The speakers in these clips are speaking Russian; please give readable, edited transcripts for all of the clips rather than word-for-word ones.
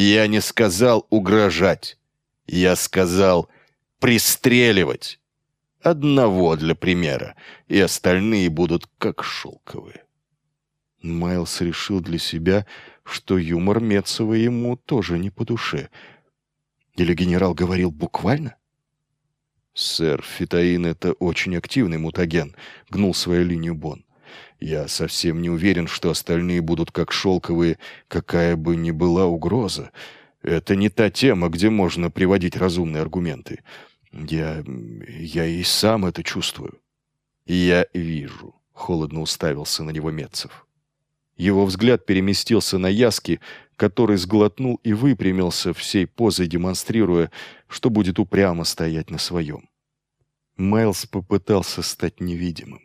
Я не сказал угрожать. Я сказал пристреливать. Одного для примера, и остальные будут как шелковые. Майлз решил для себя, что юмор Метцова ему тоже не по душе. Или генерал говорил буквально? «Сэр, фитоин — это очень активный мутаген», — гнул свою линию Бон. «Я совсем не уверен, что остальные будут как шелковые, какая бы ни была угроза. Это не та тема, где можно приводить разумные аргументы. Я и сам это чувствую». «Я вижу», — холодно уставился на него Метцев. Его взгляд переместился на Яски, который сглотнул и выпрямился, всей позой демонстрируя, что будет упрямо стоять на своем. Майлз попытался стать невидимым.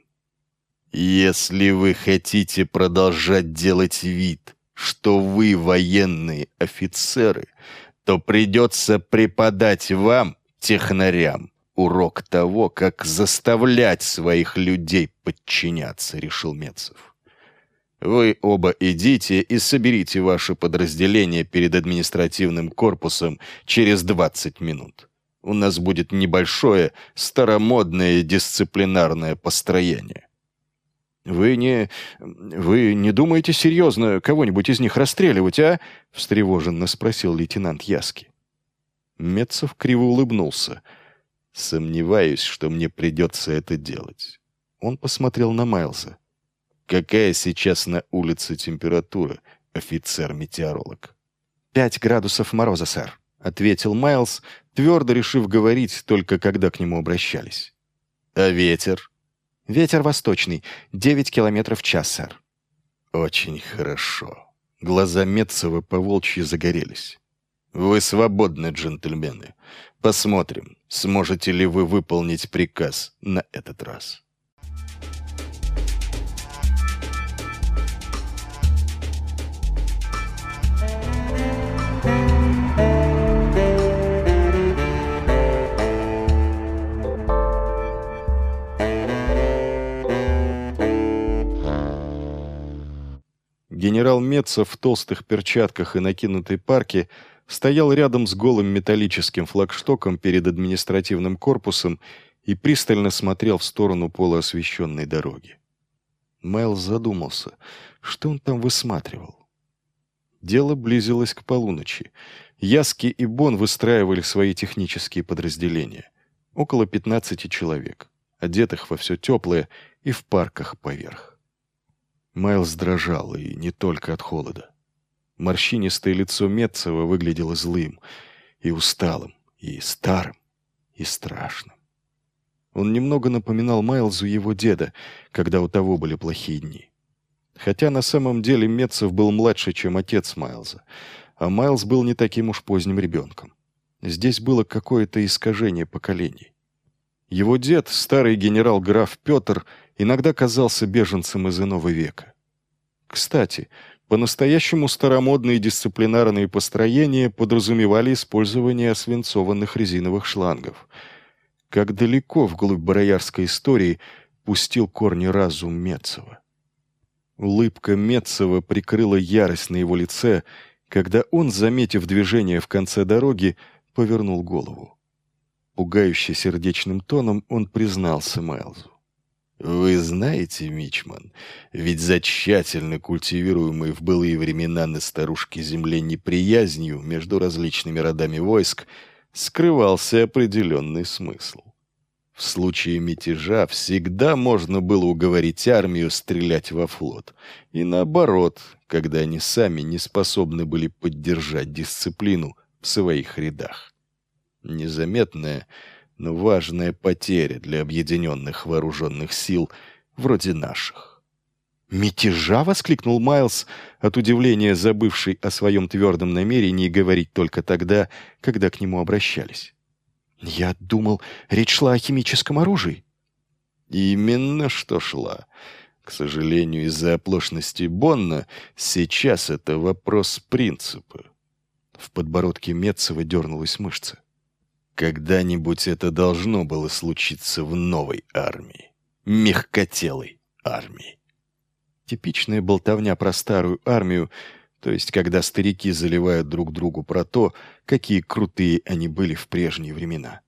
«Если вы хотите продолжать делать вид, что вы военные офицеры, то придется преподать вам, технарям, урок того, как заставлять своих людей подчиняться», — решил Метцев. «Вы оба идите и соберите ваше подразделение перед административным корпусом через 20 минут. У нас будет небольшое, старомодное дисциплинарное построение». «Вы не думаете серьезно кого-нибудь из них расстреливать, а?» — встревоженно спросил лейтенант Яски. Метцев криво улыбнулся. «Сомневаюсь, что мне придется это делать». Он посмотрел на Майлза. «Какая сейчас на улице температура, офицер-метеоролог?» 5 градусов мороза, сэр», — ответил Майлз, твердо решив говорить только когда к нему обращались. «А ветер?» «Ветер восточный, 9 километров в час, сэр». «Очень хорошо». Глаза Метцева по-волчьи загорелись. «Вы свободны, джентльмены. Посмотрим, сможете ли вы выполнить приказ на этот раз». Генерал Метцев в толстых перчатках и накинутой парке стоял рядом с голым металлическим флагштоком перед административным корпусом и пристально смотрел в сторону полуосвещенной дороги. Майлз задумался, что он там высматривал. Дело близилось к полуночи. Яски и Бон выстраивали свои технические подразделения. Около 15 человек, одетых во все теплое и в парках поверх. Майлз дрожал, и не только от холода. Морщинистое лицо Метцева выглядело злым, и усталым, и старым, и страшным. Он немного напоминал Майлзу его деда, когда у того были плохие дни. Хотя на самом деле Метцев был младше, чем отец Майлза, а Майлз был не таким уж поздним ребенком. Здесь было какое-то искажение поколений. Его дед, старый генерал-граф Петр, иногда казался беженцем из иного века. Кстати, по-настоящему старомодные дисциплинарные построения подразумевали использование свинцованных резиновых шлангов. Как далеко вглубь бароярской истории пустил корни разум Метцева. Улыбка Метцева прикрыла ярость на его лице, когда он, заметив движение в конце дороги, повернул голову. Пугающе сердечным тоном он признался Майлзу. «Вы знаете, Мичман, ведь за тщательно культивируемой в былые времена на старушке земле неприязнью между различными родами войск скрывался определенный смысл. В случае мятежа всегда можно было уговорить армию стрелять во флот, и наоборот, когда они сами не способны были поддержать дисциплину в своих рядах. Незаметная, но важная потеря для объединенных вооруженных сил вроде наших». «Мятежа?» — воскликнул Майлз, от удивления забывший о своем твердом намерении говорить только тогда, когда к нему обращались. «Я думал, речь шла о химическом оружии». «Именно что шла. К сожалению, из-за оплошности Бонна сейчас это вопрос принципа». В подбородке Метцева дернулась мышца. «Когда-нибудь это должно было случиться в новой армии. Мягкотелой армии». Типичная болтовня про старую армию, То есть, когда старики заливают друг другу про то, какие крутые они были в прежние времена.